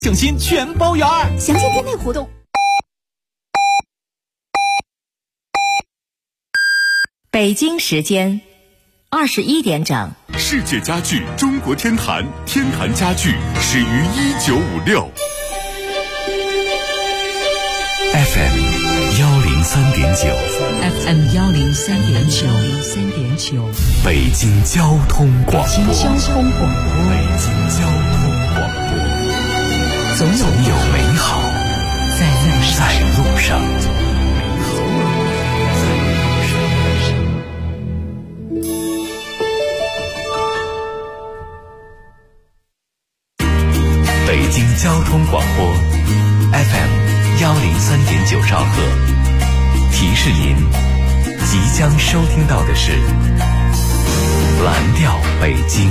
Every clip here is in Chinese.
省心全包圆， 详见店内活动。 北京时间21点整。 世界家具中国天坛，天坛家具始于1956。FM 103.9，FM 103.9， 北京交通广播， 北京交通广播，总有美好在路上。北京交通广播 FM 103.9兆赫，提示您即将收听到的是蓝调北京。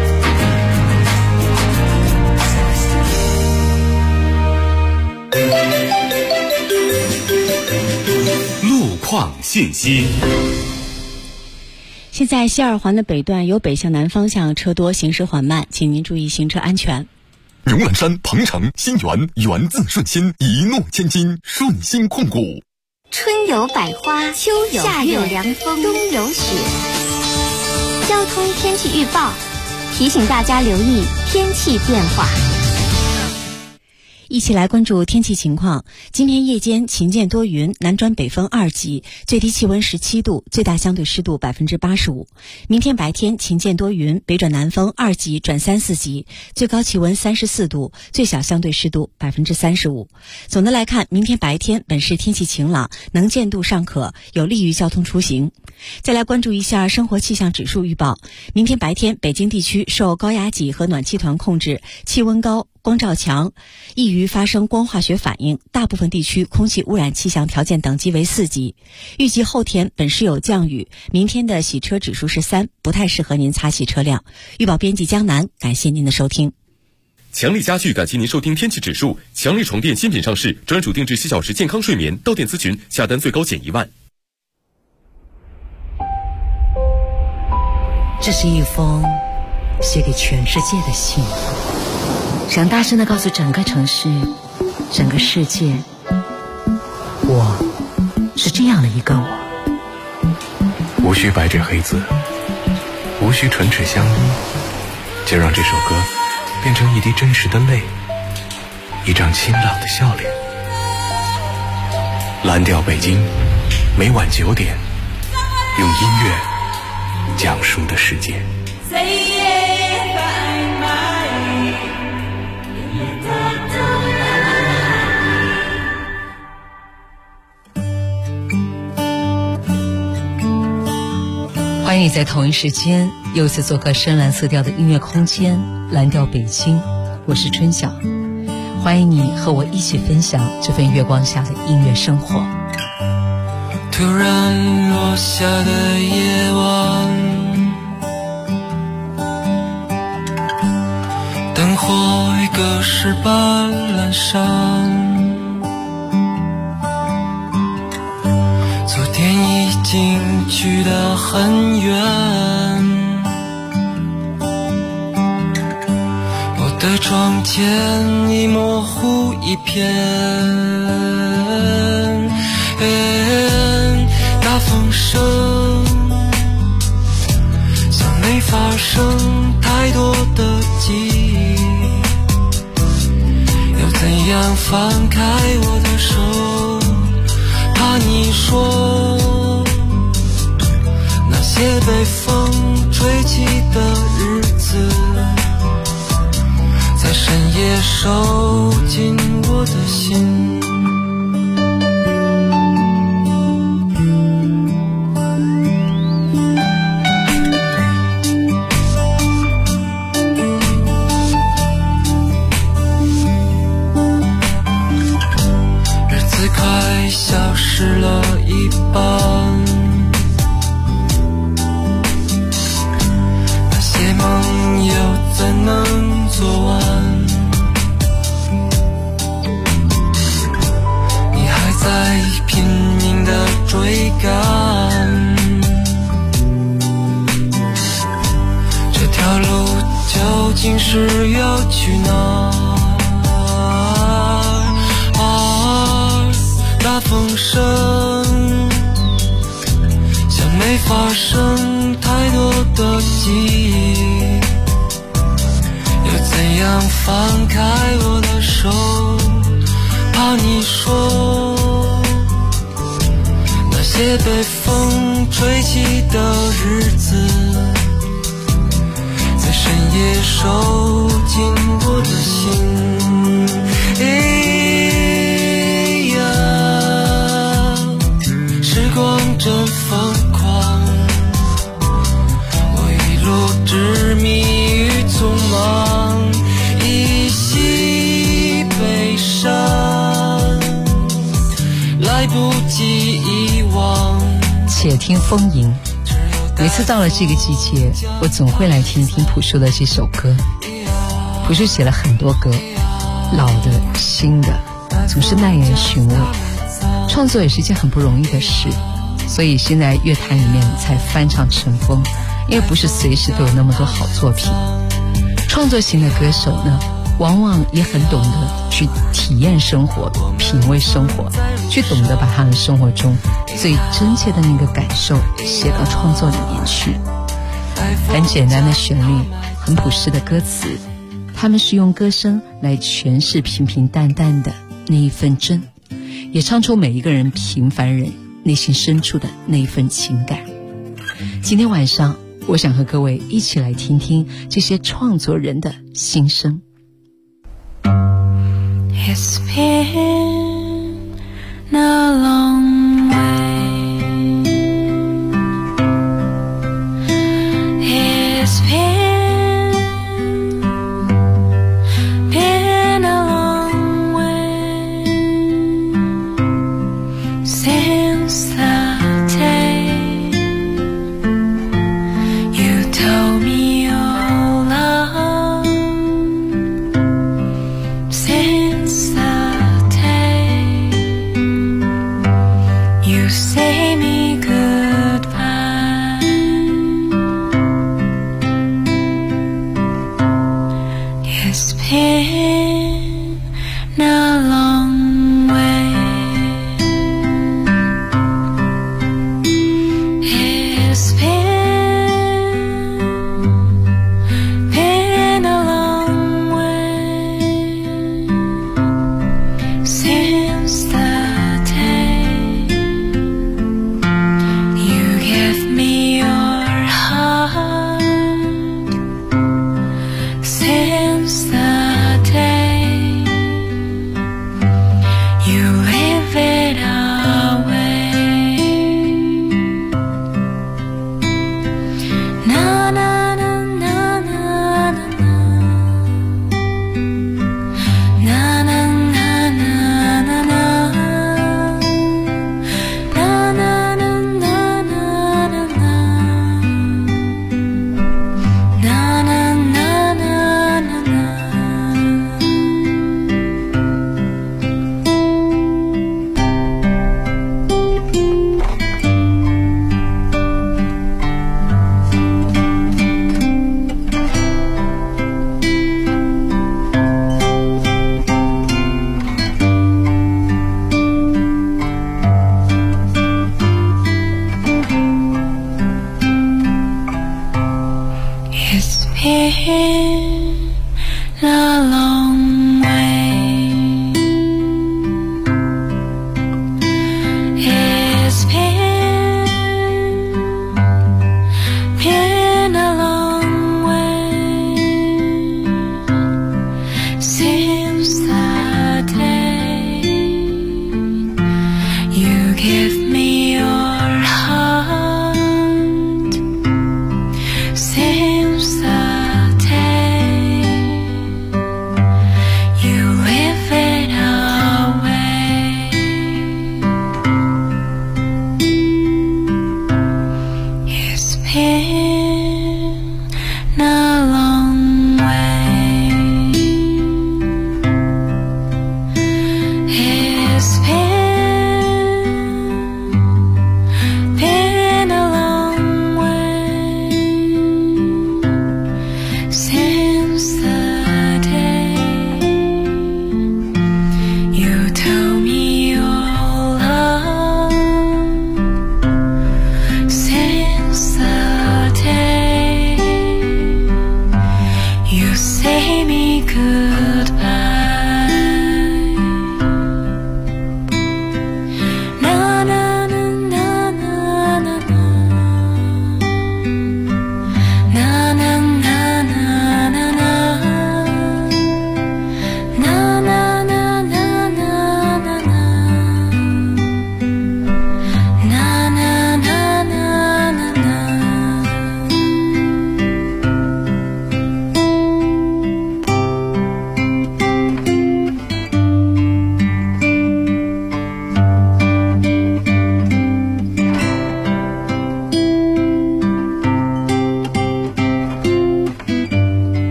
路况信息。 现在西二环的北段由北向南方向车多，行驶缓慢，请您注意行车安全。 荣兰山、鹏城、新源，源自顺心，一诺千金，顺心控股。 春有百花，秋有夏有凉风，冬有雪。交通天气预报提醒大家留意天气变化。 一起来关注天气情况。今天夜间晴间多云，南转北风2级，最低气温17度，最大相对湿度85%。明天白天晴间多云，北转南风2级转3、4级，最高气温34度，最小相对湿度35%。总的来看，明天白天本市天气晴朗，能见度尚可，有利于交通出行。再来关注一下生活气象指数预报。明天白天北京地区受高压脊和暖气团控制，气温高，光照强，易于发生光化学反应，大部分地区空气污染气象条件等级为4级。预计后天本市有降雨，明天的洗车指数是3，不太适合您擦洗车辆。预报编辑江南，感谢您的收听。 强力家具感谢您收听天气指数。强力床垫新品上市，专属定制7小时健康睡眠，到店咨询，下单最高减1万。 这是一封写给全世界的信，想大声地告诉整个城市，整个世界，我是这样的一个我。 无需白纸黑字，无需唇齿相依，就让这首歌变成一滴真实的泪，一张清朗的笑脸。蓝调北京，每晚9点，用音乐讲述的世界。 欢迎你在同一时间又次做客深蓝色调的音乐空间蓝调北京，我是春晓，欢迎你和我一起分享这份月光下的音乐生活。 突然落下的夜晚，灯火已隔世般阑珊，昨天已经去得很远，我的窗前已模糊一片，大风声像没发生太多的记忆，要怎样放开我的手，怕你说那些被风吹起的日子，在深夜收进我的心。消失了一半，那些梦又怎能做完？你还在拼命地追赶，这条路究竟是要去哪？ 手，怕你说那些被风吹起的日子，在深夜收紧我的心。时光真疯狂，我一路执迷于匆忙，一袭悲伤，来不及遗忘。 且听风吟。每次到了这个季节，我总会来听听朴树的这首歌。朴树写了很多歌，老的新的，总是耐人寻味。创作也是一件很不容易的事，所以现在乐坛里面才翻唱成风，因为不是随时都有那么多好作品。创作型的歌手呢，往往也很懂得去体验生活，品味生活，去懂得把他们生活中最真切的那个感受写到创作里面去。很简单的旋律，很朴实的歌词，他们是用歌声来诠释平平淡淡的那一份真，也唱出每一个人平凡人内心深处的那一份情感。今天晚上我想和各位一起来听听这些创作人的心声。 It's been a long way. It's been a long way since the day you told me your love. Since the day you say me goodbye. It's been a long way. It's been a long way since the day you gave me your heart. Since the day you live it away. Na na na na na na na na na na na na. Na na na na na na na. Na na na na na na. It's been a long way. It's been a long way since the day you gave me your heart. Since the day you live it away. It's been a long way.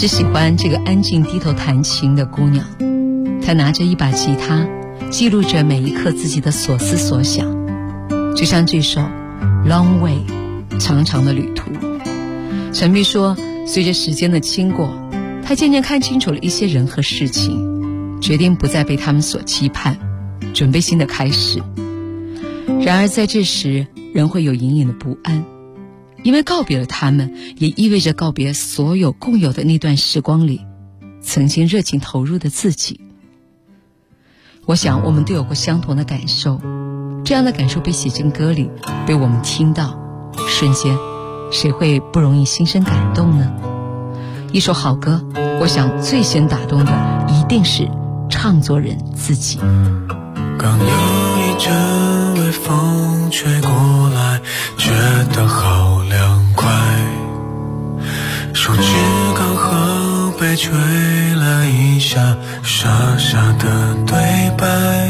是喜欢这个安静低头弹琴的姑娘，她拿着一把吉他，记录着每一刻自己的所思所想，就像这首 Long Way 长长的旅途。陈碧说，随着时间的经过，她渐渐看清楚了一些人和事情，决定不再被他们所期盼，准备新的开始。然而在这时，人会有隐隐的不安，因为告别了他们，也意味着告别所有共有的那段时光里曾经热情投入的自己。我想我们都有过相同的感受，这样的感受被写进歌里，被我们听到，瞬间谁会不容易心生感动呢？一首好歌，我想最先打动的一定是唱作人自己。 刚有一阵微风吹过来，觉得好凉快，手指刚好被吹了一下，傻傻的对白。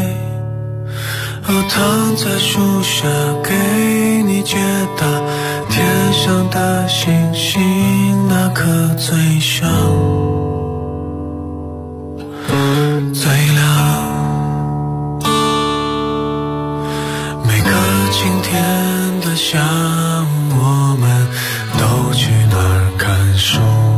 躺在树下给你解答，天上的星星那颗最响最亮。每个晴天的下午，我们都去那儿看书，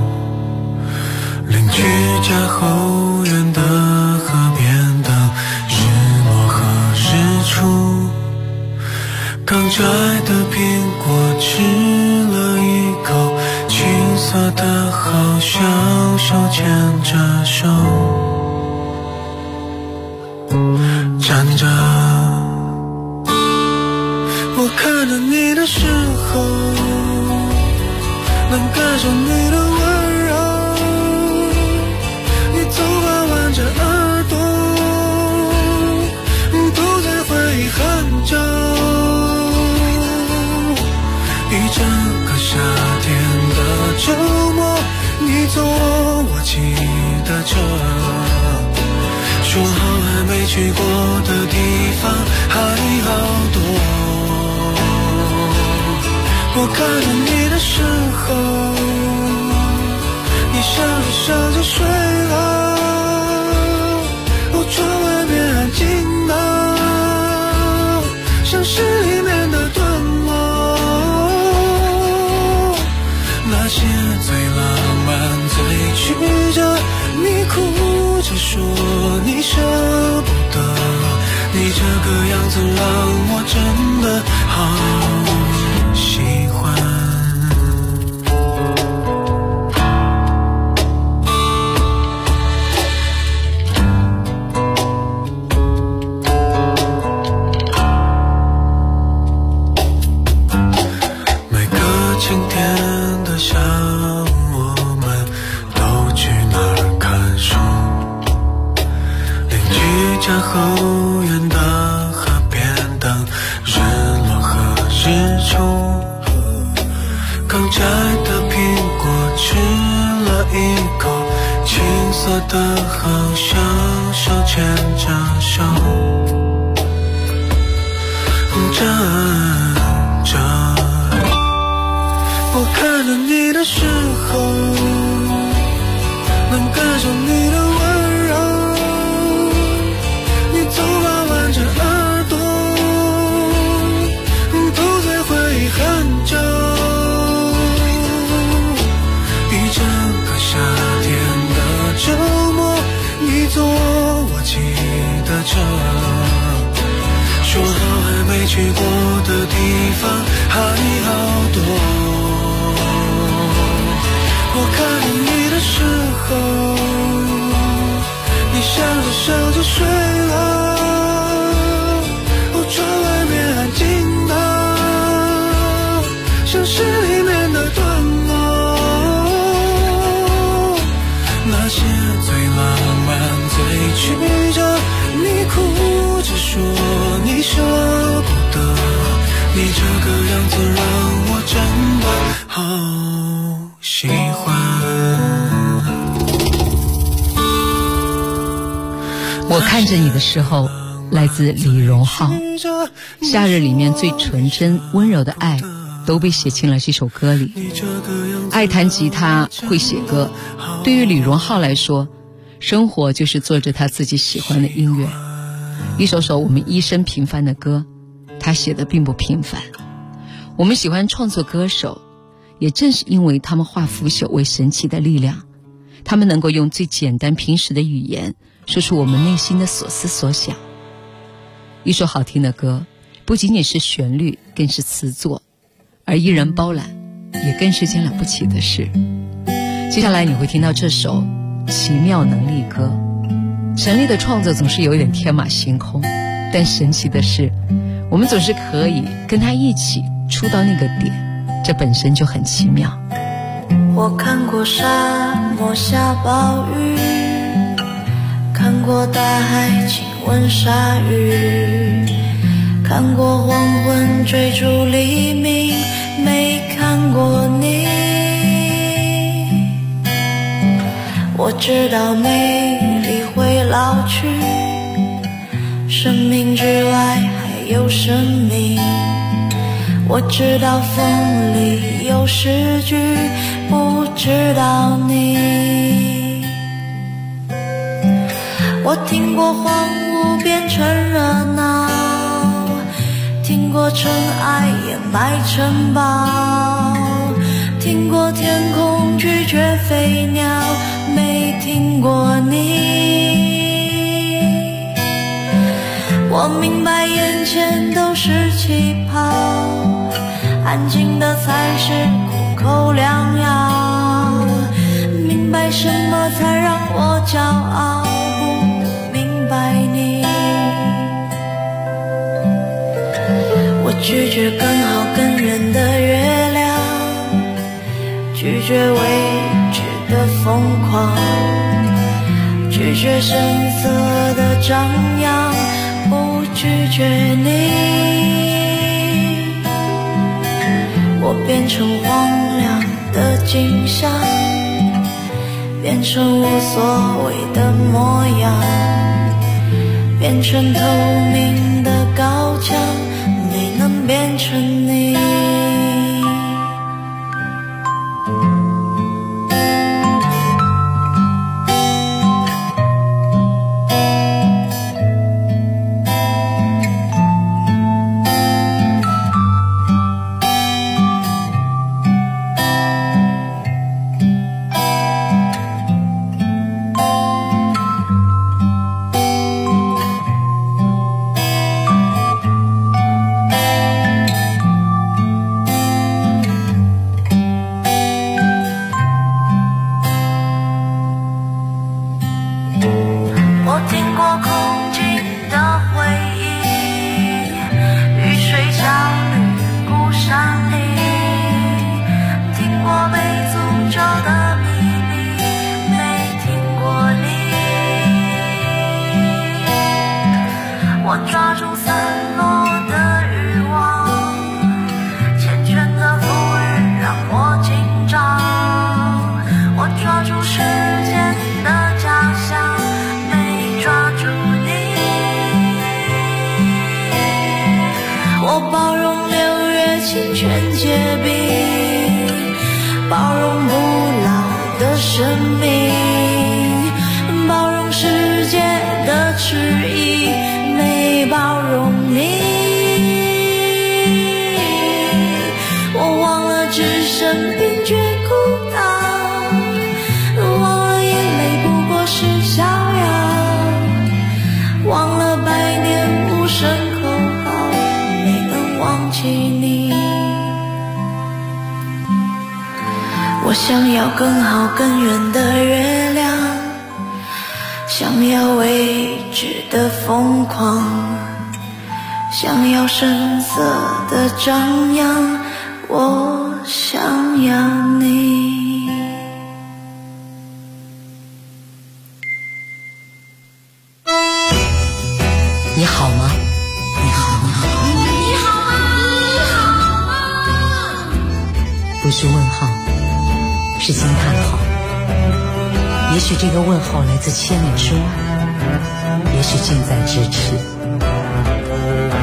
邻居家后院的河边等日落和日出，刚摘的苹果吃了一口，青涩的好像手牵着手站着。我看着你的时候，能感受你的温柔，你头发挽着耳朵，不再回忆很久。一整个夏天的周末，你坐我骑的车，说好还没去过的地方还好多。我看着你的时候，你笑着笑着睡了，窗外面安静的像诗里面的段落，那些最浪漫最曲折，你哭着说你舍不得，你这个样子让我真的好喜欢。每个晴天的下午，我们都去那儿看书，邻居家后院的河边等日落和日出，刚摘的苹果吃了一口，青涩的好像手牵着手站着。我看着你的时候，能感受你的温柔，你头发挽着耳朵，不再回忆很久。一整个夏天的周末，你坐我骑的车，说好还没去过的地方还好多。我看着你的时候，你笑着笑着睡了，窗外面安静的像诗里面的段落，那些最浪漫最曲折，你哭着说你舍不得，你这个样子让我真的好喜欢。 我看着你的时候，来自李荣浩。夏日里面最纯真温柔的爱都被写进了这首歌里。 爱弹吉他，会写歌。对于李荣浩来说，生活就是做着他自己喜欢的音乐。一首首我们一生平凡的歌，他写的并不平凡。我们喜欢创作歌手，也正是因为他们化腐朽为神奇的力量，他们能够用最简单平实的语言说出我们内心的所思所想。一首好听的歌不仅仅是旋律，更是词作，而一人包揽也更是件了不起的事。接下来你会听到这首奇妙能力歌。陈粒的创作总是有一点天马行空，但神奇的是我们总是可以跟他一起触到那个点，这本身就很奇妙。 我看过沙漠下暴雨，看过大海亲吻鲨鱼，看过黄昏追逐黎明，没看过你。我知道美丽会老去，生命之外还有生命。我知道风里有诗句，不知道你。我听过荒芜变成热闹，听过尘埃掩埋城堡，听过天空拒绝飞鸟，没听过你。我明白眼前都是气泡，安静的才是苦口良药，明白什么才让我骄傲，不明白你。我拒绝更好更圆的月亮，拒绝未知的疯狂，拒绝声色的张扬，不拒绝你。我变成荒凉的景象，变成无所谓的模样，变成透明的高墙，没能变成你。想要更好更圆的月亮，想要未知的疯狂，想要声色的张扬，我想要你。 你好吗？你好吗？ 你好吗？你好吗？ 不是问号，是惊叹号。也许这个问号来自千里之外，也许近在咫尺。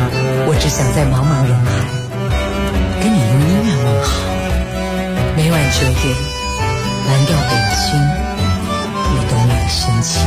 我只想在茫茫人海跟你用音乐问好，每晚 9点，蓝调北京，你懂我的深情。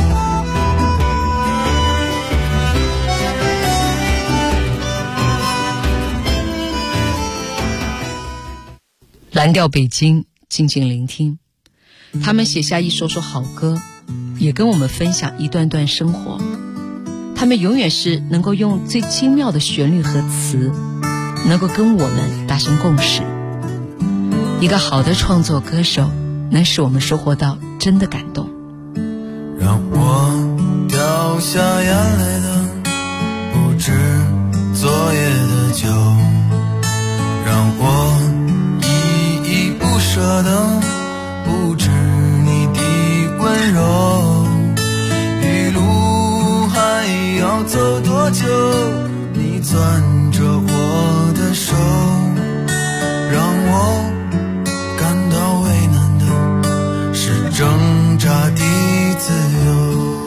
蓝调北京，静静聆听。他们写下一首首好歌，也跟我们分享一段段生活。他们永远是能够用最精妙的旋律和词，能够跟我们达成共识。一个好的创作歌手，能使我们收获到真的感动。 让我掉下眼泪的不止昨夜的酒，让我依依不舍的不止你的温柔。一路还要走多久，你攥着我的手，让我感到为难的是挣扎的自由。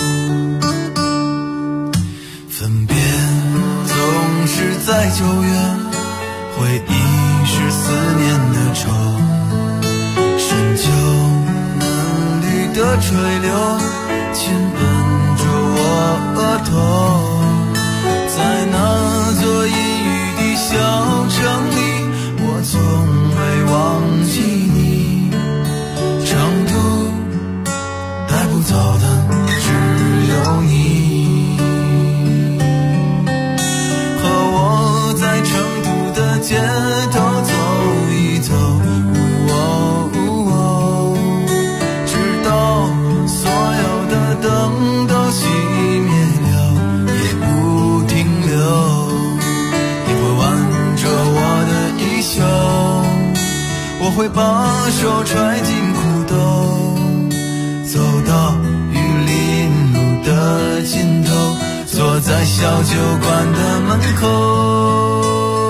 分别总是在9月，回忆是思念的愁，深秋嫩绿的垂柳亲吻着我额头。在那座阴雨的小城里，我从未忘记你。成都带不走的只有你，和我在成都的街头走一走，直到所有的灯都熄灭了也不停留。你会挽着我的衣袖，我会把手揣进裤兜，走到玉林路的尽头，坐在小酒馆的门口。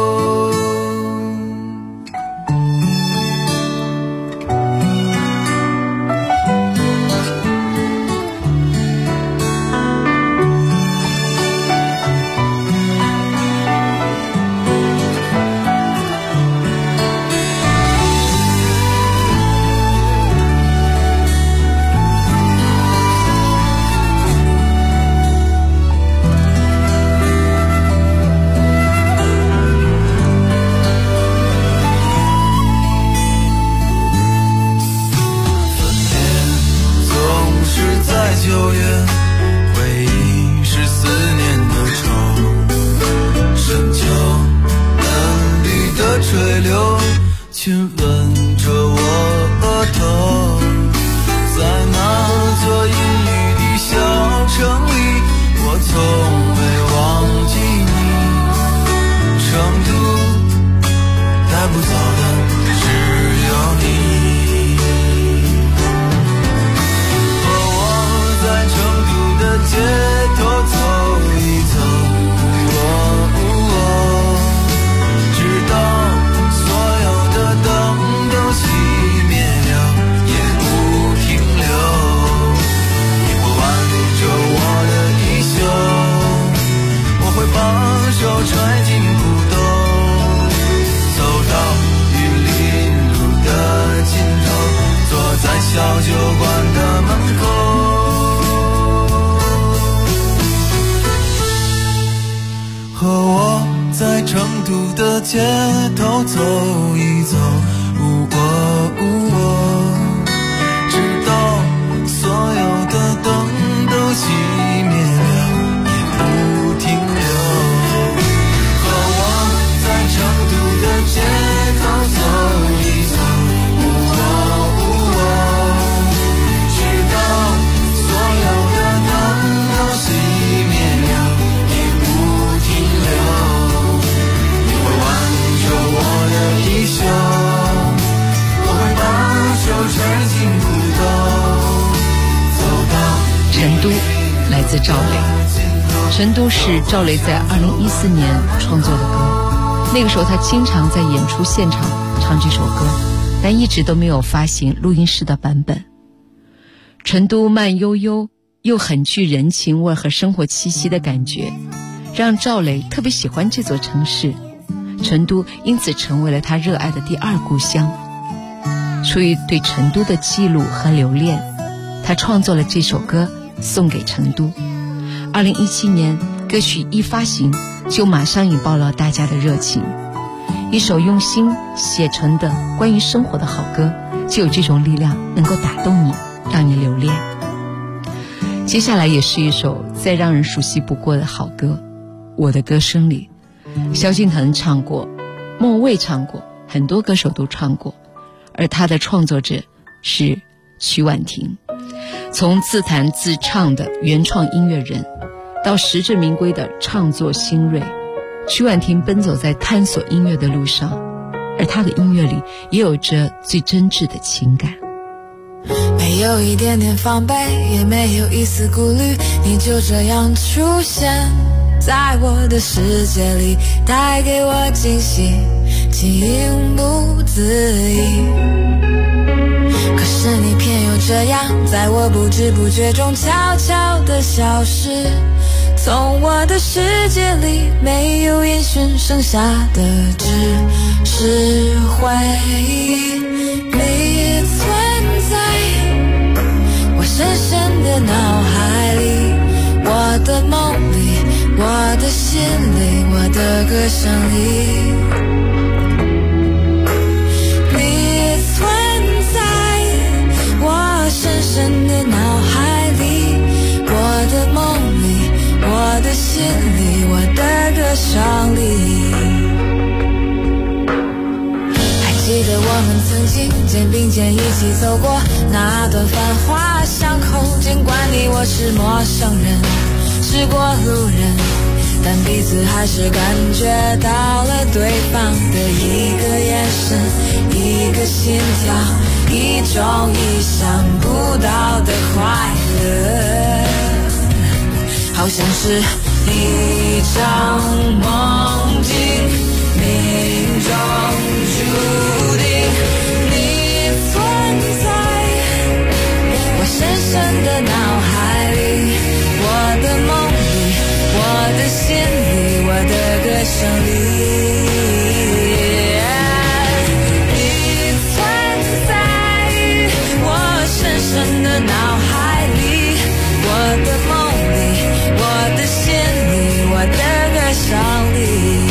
街头走一走，直到所有的灯都熄灭了也不停留。和我在成都的街头走一走，直到所有的灯都熄灭了也不停留。我的衣袖，我会把手揣进裤兜，走到成都，来自赵雷。成都是赵雷在2014年创作的歌，那个时候他经常在演出现场唱这首歌，但一直都没有发行录音室的版本。成都慢悠悠又很具人情味和生活气息的感觉，让赵雷特别喜欢这座城市。成都因此成为了他热爱的第二故乡。 出于对成都的记录和留恋，他创作了这首歌送给成都。2017年歌曲一发行就马上引爆了大家的热情，一首用心写成的关于生活的好歌就有这种力量，能够打动你，让你留恋。接下来也是一首再让人熟悉不过的好歌，我的歌声里，萧敬腾唱过，莫文蔚唱过，很多歌手都唱过，而他的创作者是曲婉婷。从自弹自唱的原创音乐人到实至名归的唱作新锐，曲婉婷奔走在探索音乐的路上，而她的音乐里也有着最真挚的情感。 没有一点点防备，也没有一丝顾虑，你就这样出现在我的世界里，带给我惊喜，情不自已。可是你偏又这样，在我不知不觉中悄悄地消失，从我的世界里没有音讯，剩下的只是回忆。你存在我深深的脑海里，我的梦里，我的心里，我的歌声里。你存在我深深的脑海里，我的梦里，我的心里，我的歌声里。记得我们曾经肩并肩一起走过那段繁华巷口，尽管你我是陌生人，是过路人，但彼此还是感觉到了对方的一个眼神，一个心跳，一种意想不到的快乐，好像是一场梦境，命中注定。你存在我深深的脑海里，我的梦里，我的心里，我的歌声里。你存在我深深的脑海里，我的梦里，我的心里，我的歌声里。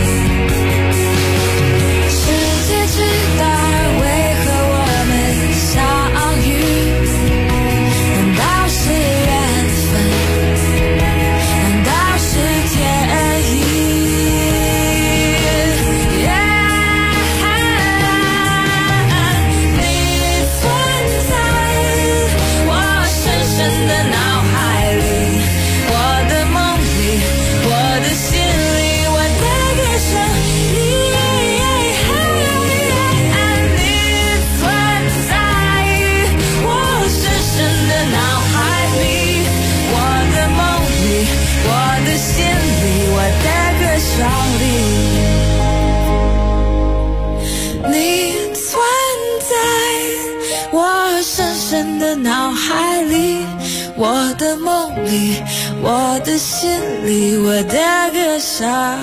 脑海里，我的梦里，我的心里，我的歌声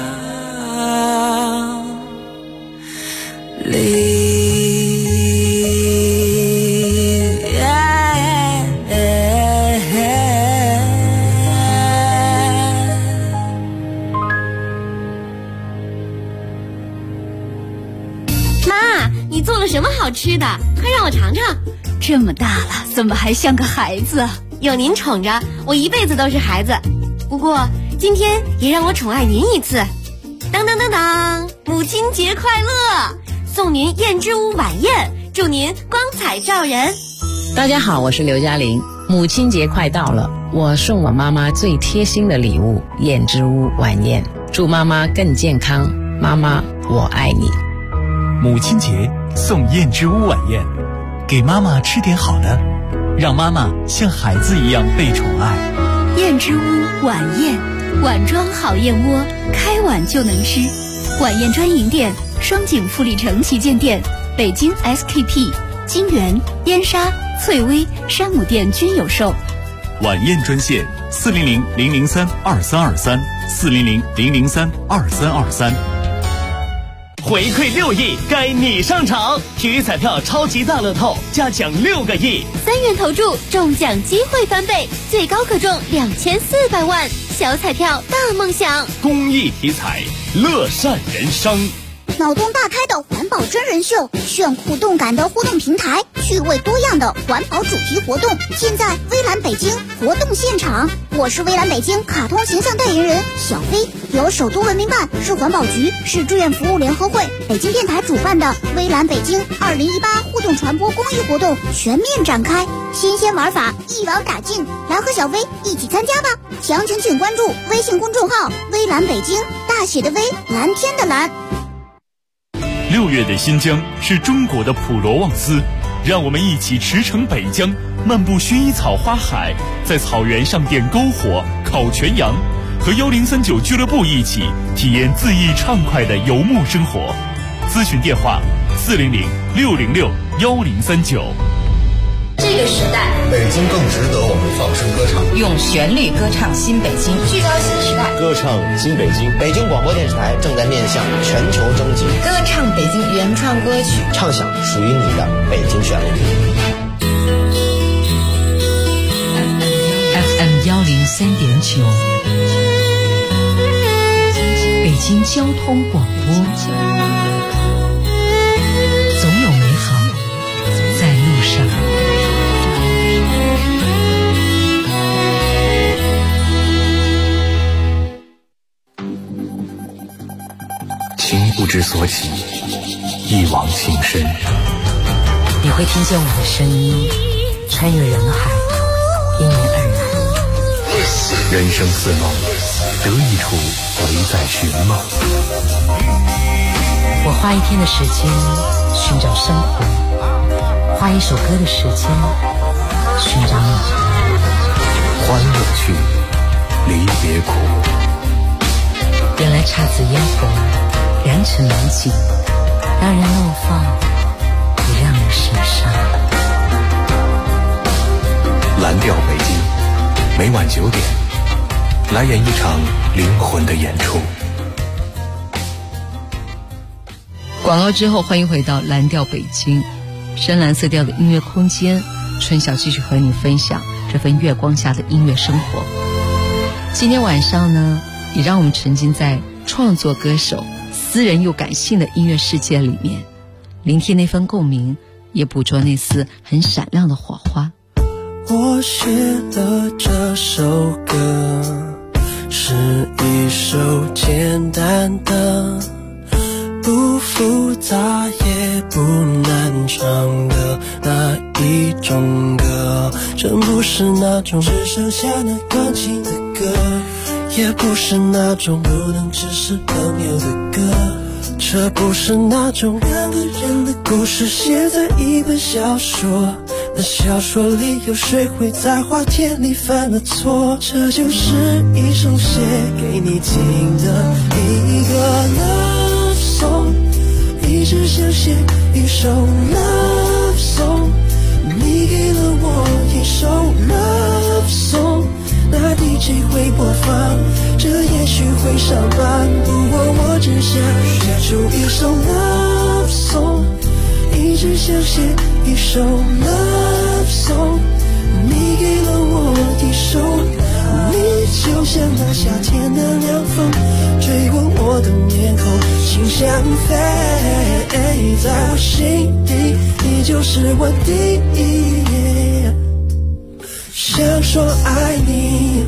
里。 妈，你做了什么好吃的？快让我尝尝。 这么大了，怎么还像个孩子？ 有您宠着，我一辈子都是孩子。不过今天也让我宠爱您一次。当当当当，母亲节快乐！送您燕之屋晚宴，祝您光彩照人。 大家好，我是刘嘉玲。母亲节快到了，我送我妈妈最贴心的礼物——燕之屋晚宴，祝妈妈更健康。妈妈，我爱你。 母亲节送燕之屋晚宴，给妈妈吃点好的，让妈妈像孩子一样被宠爱。 燕之屋晚宴，碗装好燕窝，开碗就能吃。晚宴专营店：双井富力城旗舰店、北京 SKP、金源、燕莎、翠微、山姆店均有售。 晚宴专线：400-003-2323，400-003-2323。 回馈6亿，该你上场。体育彩票超级大乐透加奖6个亿 ，3元投注中奖机会翻倍，最高可中2400万。小彩票大梦想， 公益体彩，乐善人生。 脑洞大开的环保真人秀，炫酷动感的互动平台，趣味多样的环保主题活动，现在微蓝北京活动现场。我是微蓝北京卡通形象代言人小飞，由首都文明办、市环保局、市志愿服务联合会、北京电台主办的微蓝北京2018互动传播公益活动全面展开，新鲜玩法一网打尽，来和小飞一起参加吧！详情请关注微信公众号微蓝北京，大写的微，蓝天的蓝。 6月的新疆是中国的普罗旺斯，让我们一起驰骋北疆，漫步薰衣草花海，在草原上点篝火、烤全羊，和1039俱乐部一起体验恣意畅快的游牧生活。咨询电话400-606-1039。 这个时代， 北京更值得我们放声歌唱， 用旋律歌唱新北京，聚焦新时代， 歌唱新北京。 北京广播电视台正在面向全球征集， 歌唱北京原创歌曲， 唱响属于你的北京旋律。 FM 103.9，北京交通广播，总有美好在路上。 情不知所起，一往情深。 你会听见我的声音穿越人海，因你而来。 人生似梦，得一处唯在寻梦。 我花1天的时间寻找生活，花1首歌的时间寻找你。 欢乐去，离别苦。 原来姹紫嫣红，良辰美景，让人怒放，也让人神伤。 蓝调北京，每晚9点，来演一场灵魂的演出。 广告之后，欢迎回到蓝调北京，深蓝色调的音乐空间。春晓继续和你分享这份月光下的音乐生活。今天晚上呢，也让我们沉浸在创作歌手私人又感性的音乐世界里面，聆听那份共鸣，也捕捉那丝很闪亮的火花。 我写的这首歌是一首简单的，不复杂也不难唱的那一种歌，真不是那种只剩下那感情的歌，也不是那种不能只是朋友的歌，这不是那种2个人的故事写在一本小说，那小说里有谁会在花田里犯了错，这就是一首写给你听的一个 love song， 一直想写一首 love song， 你给了我一首 love song， 那 DJ 会播放，这也许会上榜，不过我只想写出一首 love song， 一直想写一首 love song， 你给了我一首，你就像那夏天的凉风，吹过我的面孔，心像飞，在我心底你就是我第一，想说爱你。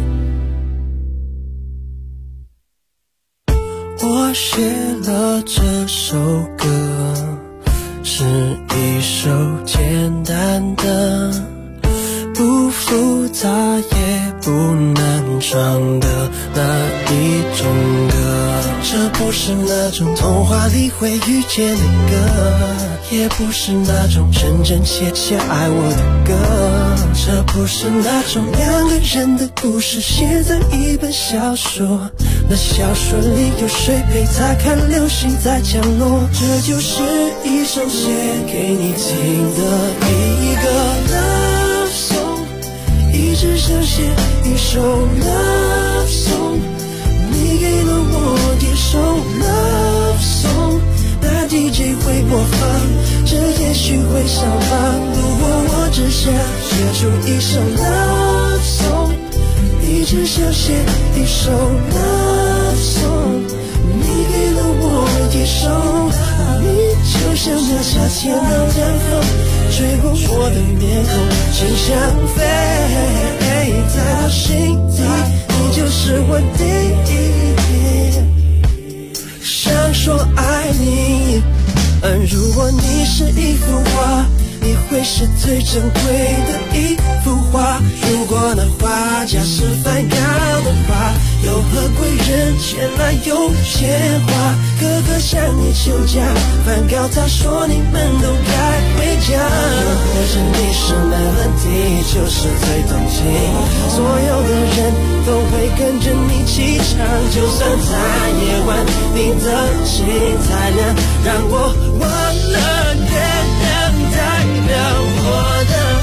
我写了这首歌是一首简单的，不复杂也不难唱的那一种歌，这不是那种童话里会遇见的歌，也不是那种真真切切爱我的歌，这不是那种2个人的故事写在一本小说，那小说里有谁陪他看流星在降落，这就是一首写给你听的一个 love song， 一直想写一首 love song， 你给了我一首 love song， 那 DJ 会播放，这也许会上榜。不过我只想写出一首 love song， 一直想写一首 love song， 你给了我一首，你就像那夏天的凉风，吹过我的面孔，心想飞，在我心底，你就是我第一。想说爱你，如果你是一幅画，你会是最珍贵的一幅画。如果那画家是梵高的话，有何贵人前来有鲜花？哥哥向你求嫁，梵高他说你们都该回家。或者你是 melody 就是最动情，所有的人都会跟着你起唱，就算在夜晚你的心太亮，让我忘了月亮代表我的。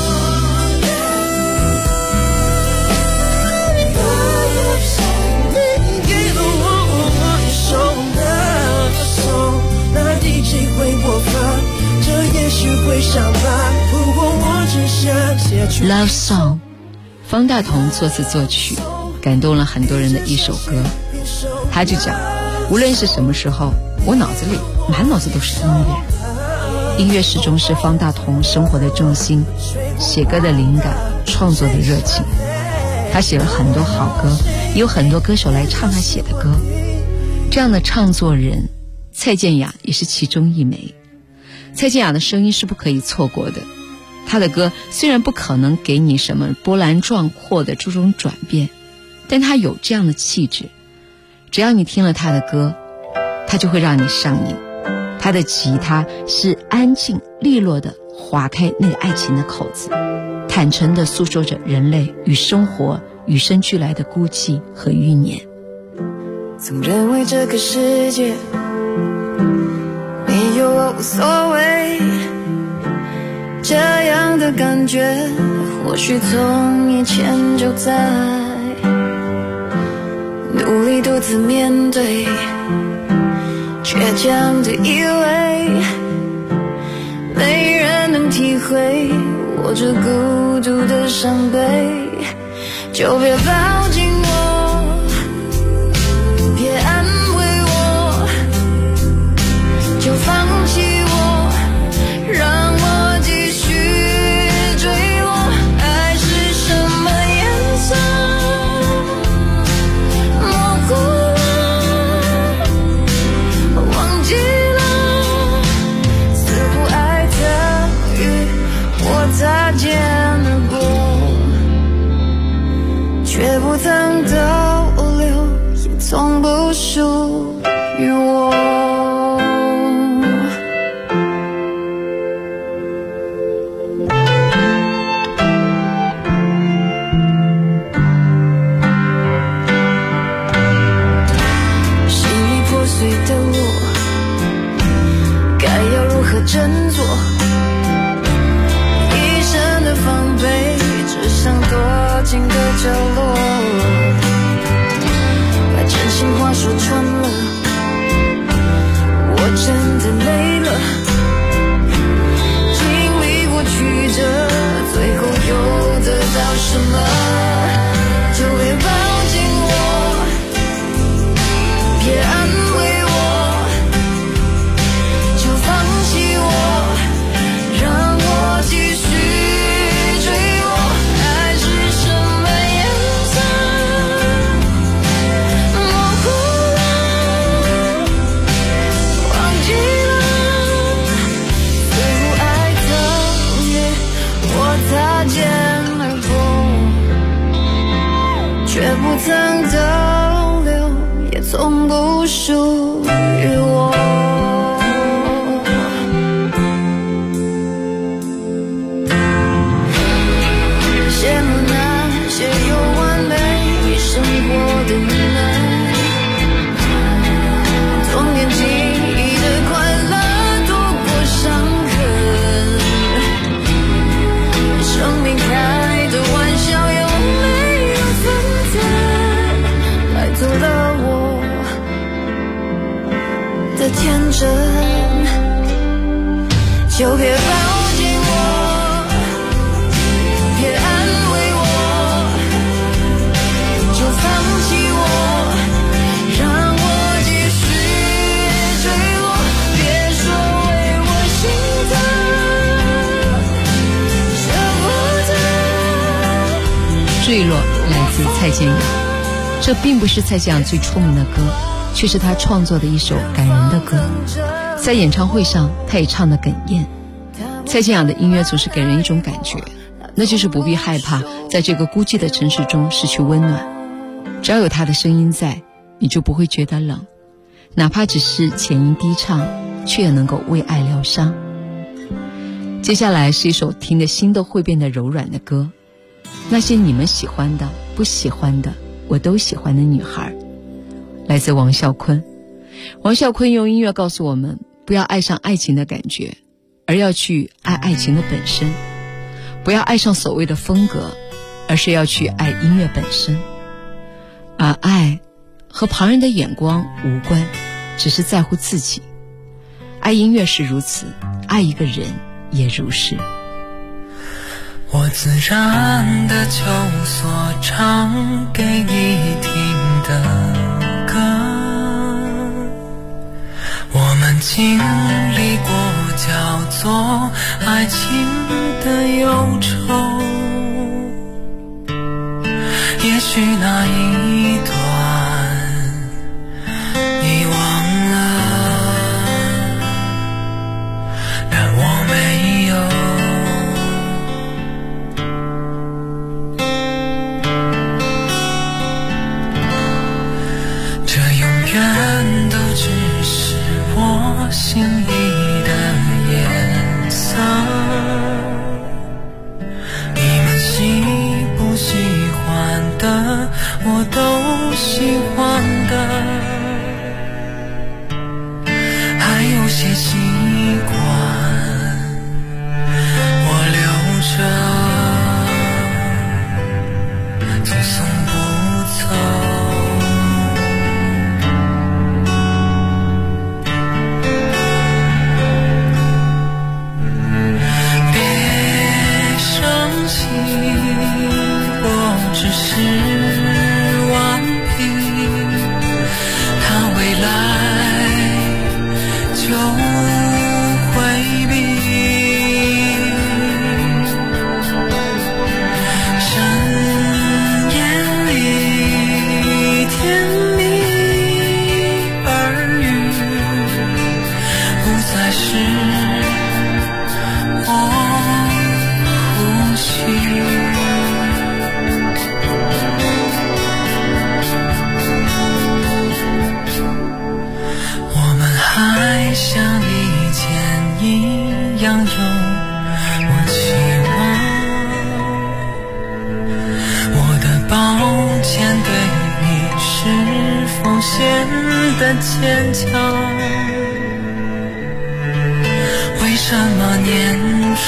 那 DJ 会播放，这也许会上榜。不过我只想写出 Love Song， 方大同作词作曲，感动了很多人的一首歌。他就讲，无论是什么时候，我脑子里满脑子都是音乐，音乐始终是方大同生活的重心，写歌的灵感，创作的热情。他写了很多好歌，有很多歌手来唱他写的歌。这样的唱作人蔡健雅也是其中一枚。蔡健雅的声音是不可以错过的，她的歌虽然不可能给你什么波澜壮阔的这种转变，但她有这样的气质，只要你听了她的歌，她就会让你上瘾。她的吉他是安静利落的划开那个爱情的口子，坦诚地诉说着人类与生活与生俱来的孤寂和欲念。 总认为这个世界没有我无所谓，这样的感觉或许从以前就在，努力独自面对，倔强的以为没人能体会我这孤独的伤悲，就别抱紧我，别安慰我，就放弃我，让我继续坠落。爱是什么颜色模糊了，忘记了，似乎爱的与我擦肩而过，却不曾逗留，也从不属于我。心里破碎的我，该要如何振作？一身的防备，只想躲进个角落，把真心话说穿了，我真的累了，经历过曲折，最后又得到什么？就别抱紧我，别安慰我，就放弃我，让我继续坠落。爱是什么颜色模糊了，忘记了，似乎爱的与我擦肩而过，却不曾逗留，也从不属于我。羡慕那些有完美生活的你们，童年记忆的快乐躲过伤痕，生命开的玩笑有没有分寸，带走了我的都别抱紧我，别安慰我，就放弃我，让我继续坠落，别说为我心疼，舍不得。 坠落来自蔡健雅，这并不是蔡健雅最出名的歌，却是他创作的一首感人的歌。在演唱会上他也唱得哽咽。蔡健雅的音乐总是给人一种感觉，那就是不必害怕在这个孤寂的城市中失去温暖，只要有他的声音在，你就不会觉得冷，哪怕只是浅吟低唱，却也能够为爱疗伤。接下来是一首听得心都会变得柔软的歌，那些你们喜欢的不喜欢的我都喜欢的女孩，来自王啸坤。王啸坤用音乐告诉我们，不要爱上爱情的感觉，而要去爱爱情的本身，不要爱上所谓的风格，而是要去爱音乐本身。而爱和旁人的眼光无关，只是在乎自己。爱音乐是如此，爱一个人也如是。 我自然的就所唱给你听的歌，我们经历过叫做爱情的忧愁，也许那一段你忘了，但我没有。这永远都只是我心里的颜色，你们喜不喜欢的我都喜欢的，还有些习惯我留着总送不走。只是顽皮，他未来就回避，深夜里甜蜜耳语不再是我呼吸。还像以前一样有我期望，我的抱歉对你是否显得牵强？为什么年少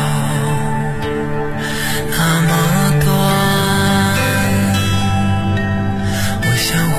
那么短，我想回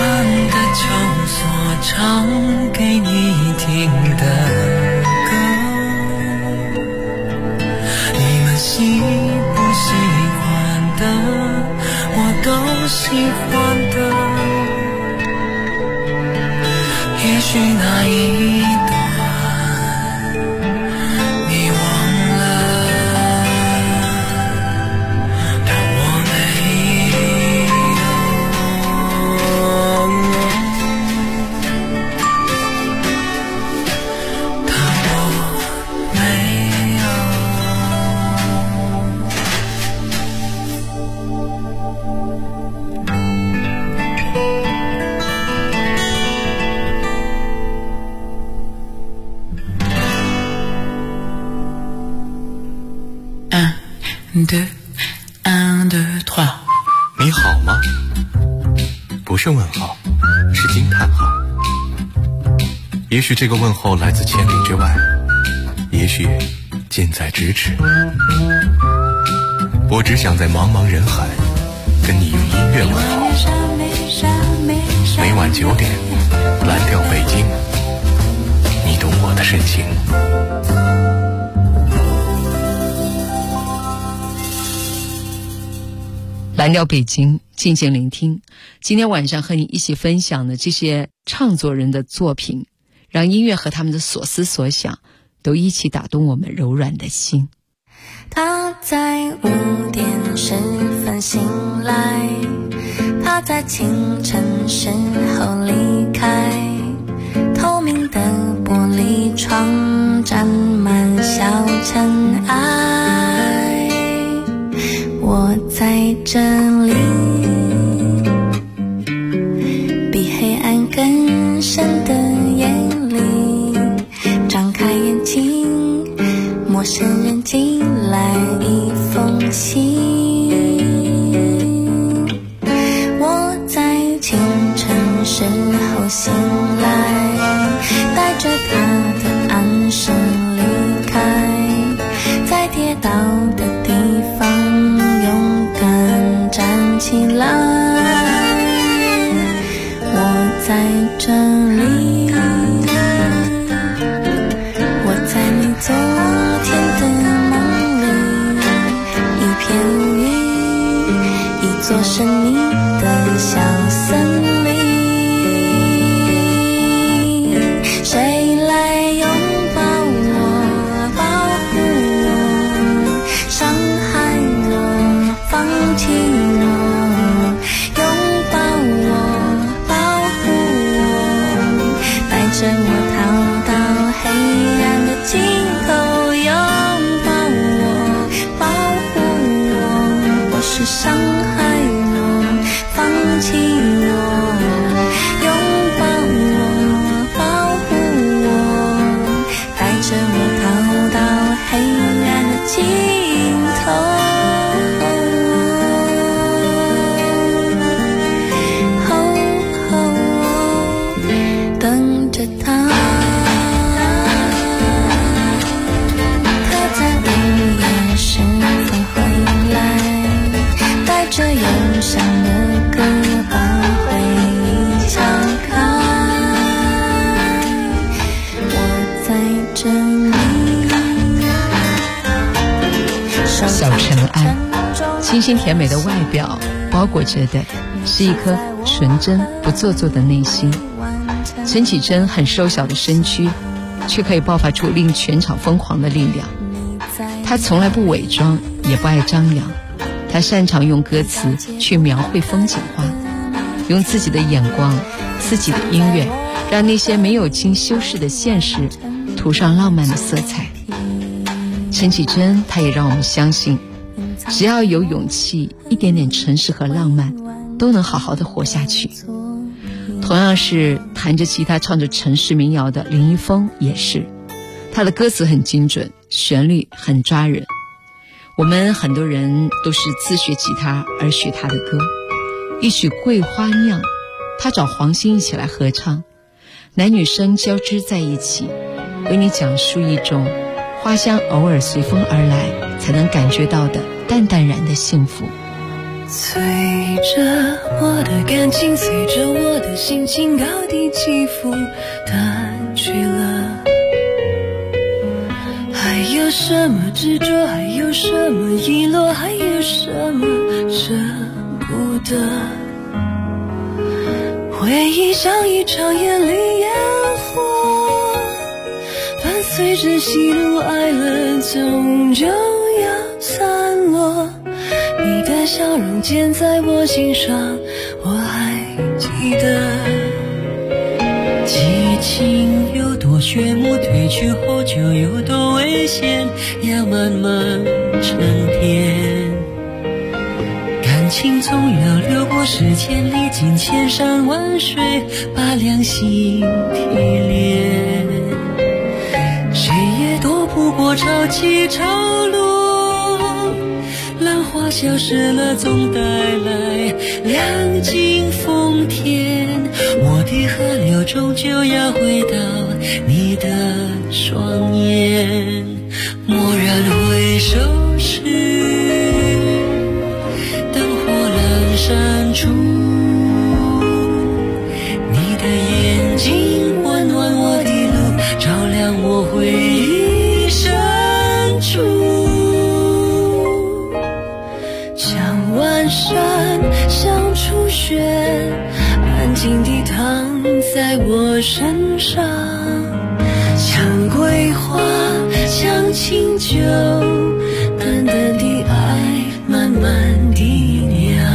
的旧所唱给你听的歌，你们喜不喜欢的我都喜欢的，也许那一段你忘了，但我没有，但我没有。 你好吗？不是问号，是惊叹号。也许这个问候来自千里之外，也许近在咫尺。我只想在茫茫人海跟你用音乐问候。每晚9点，蓝调北京，你懂我的深情。 蓝调北京，静静聆听。今天晚上和你一起分享的这些创作人的作品，让音乐和他们的所思所想都一起打动我们柔软的心。 他在5点10分醒来，他在清晨时候离开，透明的玻璃窗沾满小尘埃，我在这里，比黑暗更深的夜里，张开眼睛，陌生人寄来一封信，我在清晨时候醒来，带着他的暗示离开，在跌倒的地方勇敢站起来，我在这里，我在你昨天的梦里，一片云，一座神秘的小森林，谁来拥抱我，保护我，伤害我，放弃我，拥抱我，保护我，带着我逃到黑暗的尽头，拥抱我，保护我，或是伤害我，放弃我，拥抱我，保护我，带着我逃到黑暗的尽头。等着他，他在5夜10分回来，带着忧伤的歌把回忆敲开，我在这里。 小尘埃，清新甜美的外表包裹着的是一颗纯真不做作的内心。陈绮贞很瘦小的身躯，却可以爆发出令全场疯狂的力量。她从来不伪装，也不爱张扬，她擅长用歌词去描绘风景画，用自己的眼光、自己的音乐，让那些没有经修饰的现实涂上浪漫的色彩。陈绮贞，她也让我们相信，只要有勇气，一点点诚实和浪漫，都能好好的活下去。同样是弹着吉他唱着城市民谣的林一峰也是，他的歌词很精准，旋律很抓人。我们很多人都是自学吉他而学他的歌，一曲《桂花酿》，他找黄兴一起来合唱，男女生交织在一起，为你讲述一种花香偶尔随风而来才能感觉到的淡淡然的幸福。 随着我的感情，随着我的心情高低起伏淡去了。还有什么执着，还有什么遗落，还有什么舍不得。回忆像一场眼里烟火，伴随着喜怒哀乐，终究要散落。你的笑容建在我心上，我还记得。激情有多炫目，褪去后就有多危险，要慢慢沉淀。感情总要流过时间，历经千山万水，把两心提炼。谁也躲不过潮起潮落，浪花消失了，总带来亮尽风天。我的河流终究要回到你的双眼。蓦然回首时，灯火阑珊处，你的眼睛温暖我的路，照亮我回忆深处。像万山，像初雪，安静地躺在我身上，像桂花，像清酒，淡淡的爱，慢慢地酿。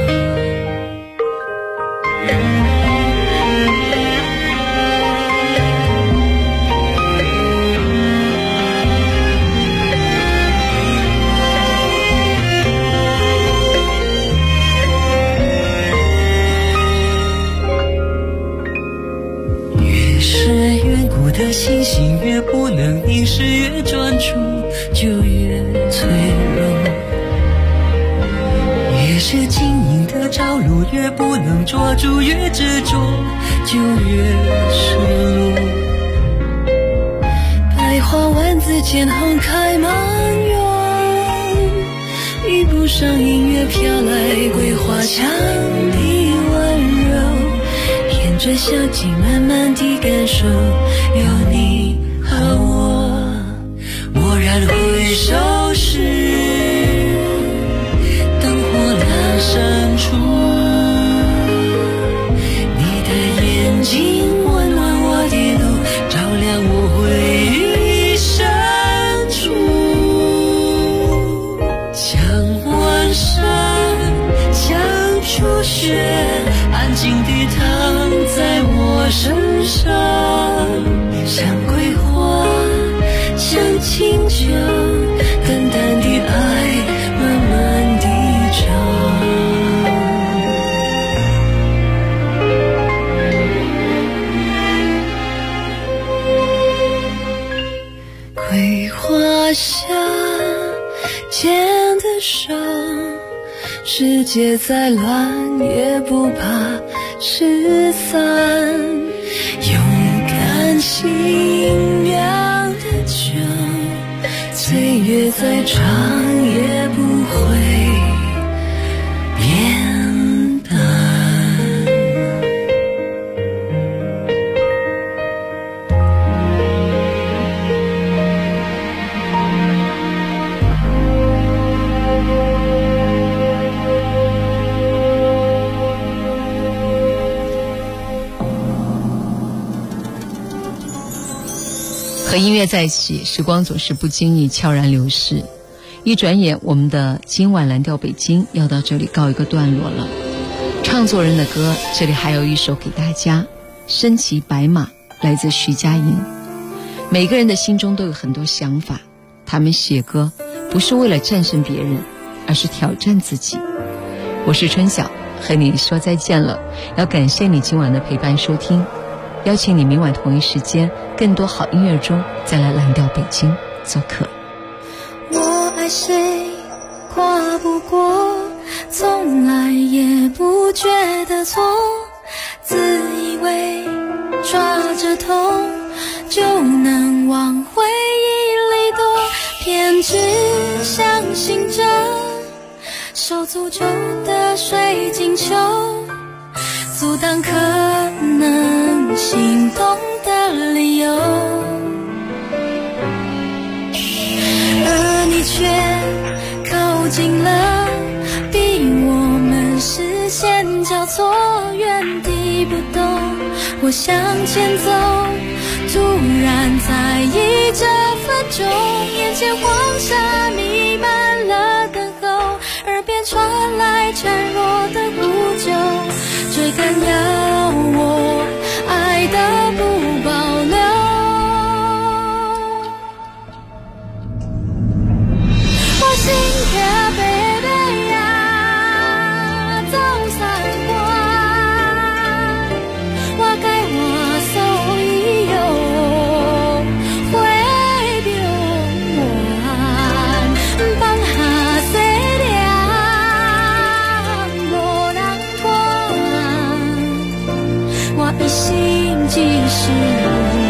的星星越不能凝视，越专注就越脆弱。越是晶莹的朝露，越不能抓住，越执着就越失落。百花万紫间横开满园，遇不上音乐飘来桂花香的温柔。沿着小径慢慢地感受，有你和我。蓦然回首时，灯火阑珊处，你的眼睛温暖我的路，照亮我回忆深处。像万山，像初雪，安静地躺在我身上，像桂花，像清酒，淡淡的爱，慢慢地尝。桂花香，牵的手，世界再乱也不怕失散，勇敢信仰的酒，岁月再长也不会变淡。 和音乐在一起，时光总是不经意悄然流逝。一转眼，我们的今晚蓝调北京要到这里告一个段落了。唱作人的歌，这里还有一首给大家，身骑白马，来自徐佳莹。每个人的心中都有很多想法，他们写歌不是为了战胜别人，而是挑战自己。我是春晓，和你说再见了，要感谢你今晚的陪伴收听，邀请你明晚同一时间更多好音乐中再来蓝调北京做客。 我爱谁跨不过，从来也不觉得错，自以为抓着痛就能往回忆里躲，偏只相信着手足球的水晶球，阻挡可能心动的理由，而你却靠近了，逼我们视线交错，原地不动。我向前走，突然在意这分钟，眼前黄沙弥漫了等候，耳边传来孱弱的呼救，追赶要我爱的不保留。我心跳baby呀，走散关，我该我所以有会变完，放下西凉无人管，我一心只是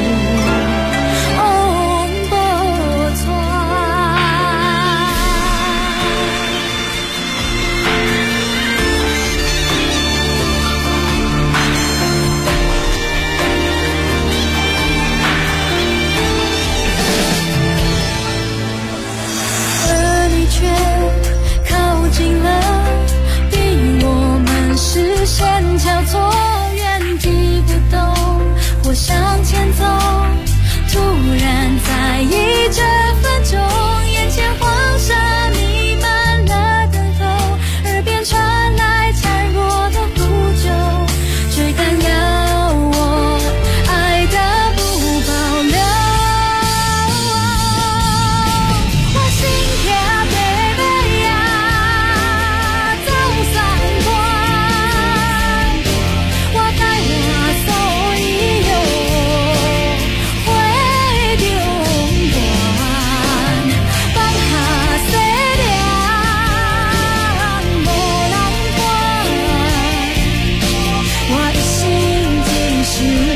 视线交错，原地不动。我向前走，突然在意这分钟，眼前黄沙弥漫了等候，耳边传来孱弱的呼救，追赶要我爱的不保留。我心跳baby呀，走散关，我该我所以有会中断，放下西凉无人管，我一心只是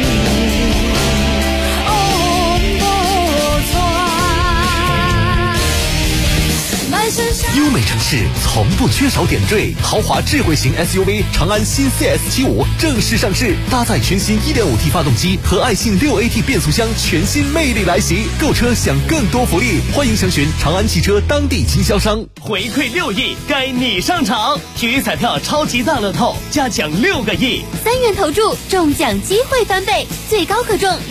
优美城市从不缺少点缀，豪华智慧型 SUV 长安新 CS75 正式上市，搭载全新 1.5T 发动机和爱信 6AT 变速箱，全新魅力来袭。购车享更多福利，欢迎详询长安汽车当地经销商。 回馈6亿，该你上场！体育彩票超级大乐透，加奖6个亿， 3元投注，中奖机会翻倍，最高可中